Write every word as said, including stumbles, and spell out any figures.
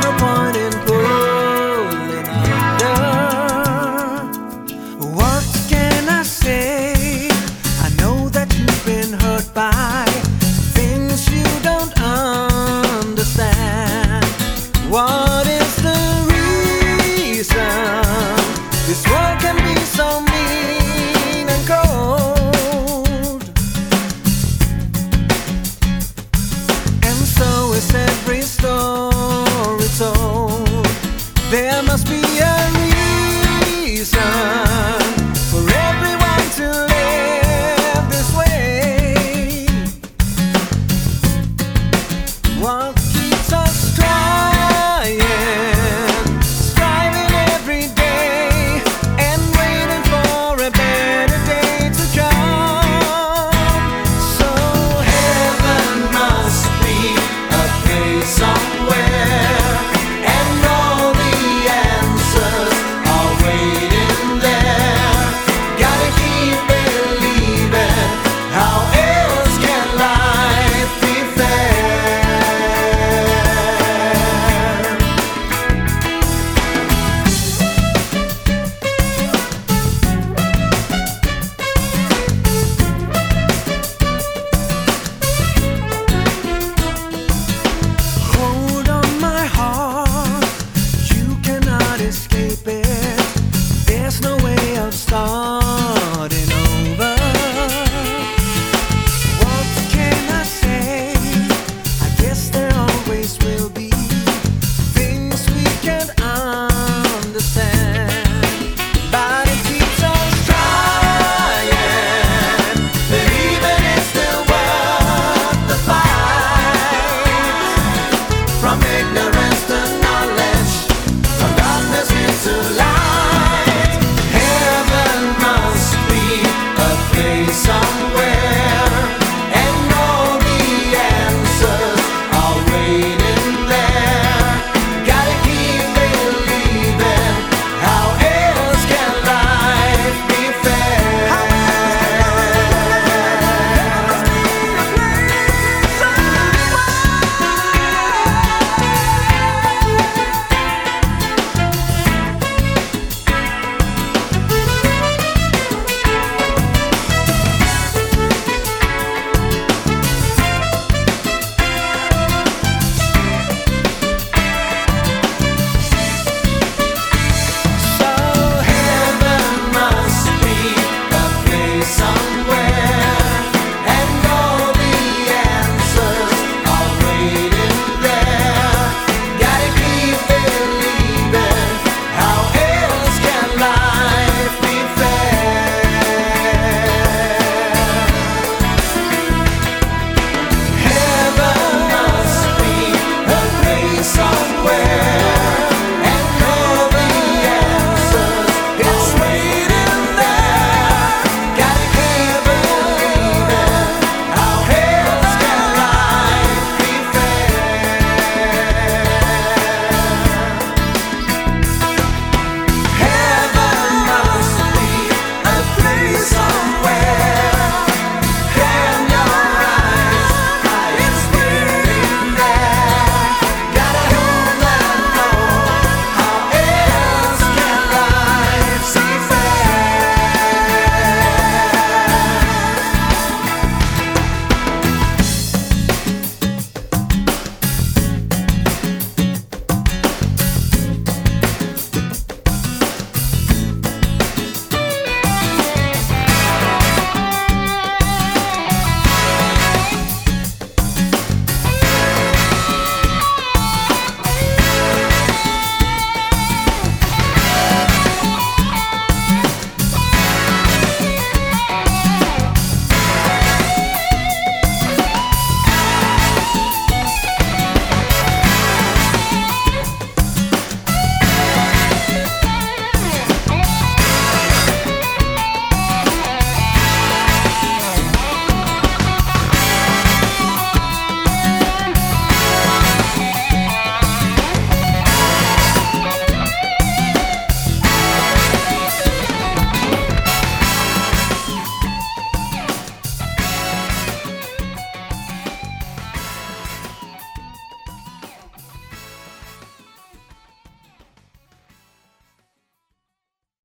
no point in pulling under. What can I say? I know that you've been hurt by things you don't understand. What is the reason this world can be so mean and cold? And so is every story told. There must be a reason for everyone to live this way. What keeps us trying, striving every day, and waiting for a better day to come? So heaven must be a place somewhere, and all the answers are waiting there. Gotta keep believing, how else can life be fair? Hold on, my heart, you cannot escape it. There's no way of starting over. What can I say? I guess there always will